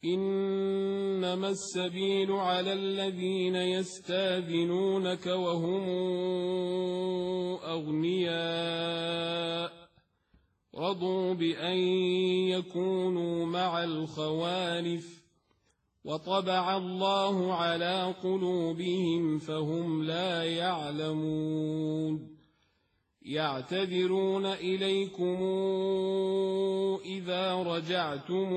إنما السبيل على الذين يستاذنونك وهم أغنياء رضوا بأن يكونوا مع الخوالف وطبع الله على قلوبهم فهم لا يعلمون يعتذرون إليكم إذا رجعتم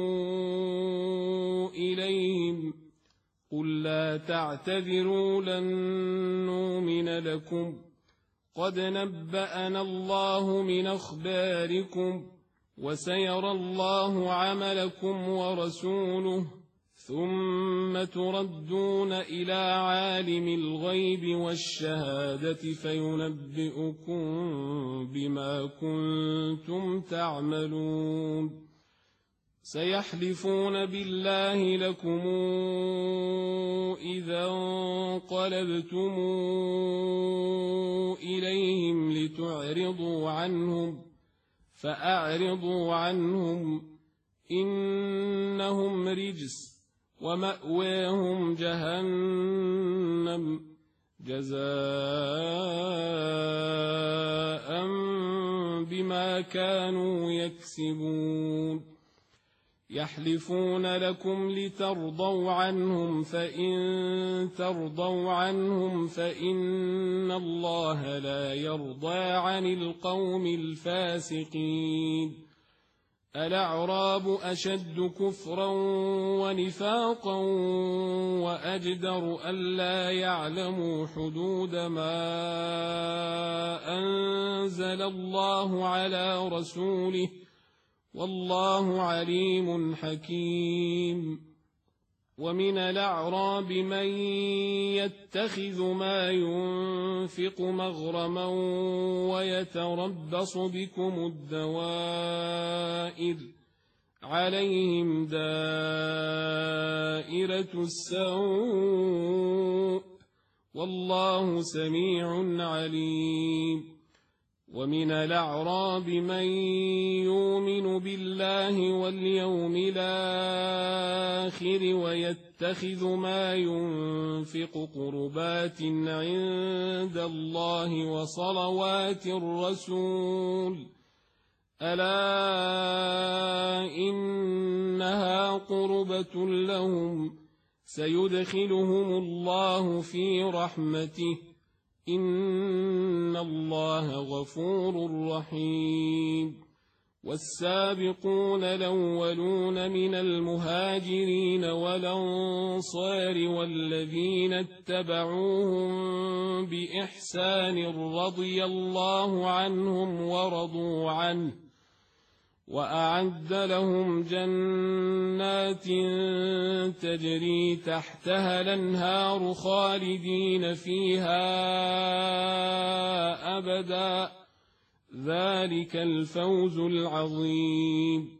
إليهم قل لا تعتذروا لن نؤمن لكم قد نبأنا الله من أخباركم وسيرى الله عملكم ورسوله ثم تردون إلى عالم الغيب والشهادة فينبئكم بما كنتم تعملون سيحلفون بالله لكم إذا انقلبتم إليهم لتعرضوا عنهم فأعرضوا عنهم إنهم رجس ومأواهم جهنم جزاء بما كانوا يكسبون يحلفون لكم لترضوا عنهم فإن ترضوا عنهم فإن الله لا يرضى عن القوم الفاسقين الأعراب أشد كفرا ونفاقا وأجدر ألا يعلموا حدود ما أنزل الله على رسوله والله عليم حكيم ومن الأعراب من يتخذ ما ينفق مغرما ويتربص بكم الدوائر عليهم دائرة السوء والله سميع عليم ومن الأعراب من يؤمن بالله واليوم الآخر ويتخذ ما ينفق قربات عند الله وصلوات الرسول ألا إنها قربة لهم سيدخلهم الله في رحمته إن الله غفور رحيم والسابقون الأولون من المهاجرين والأنصار والذين اتبعوهم بإحسان رضي الله عنهم ورضوا عنه وأعد لهم جنات تجري تحتها الأنهار خالدين فيها أبدا ذلك الفوز العظيم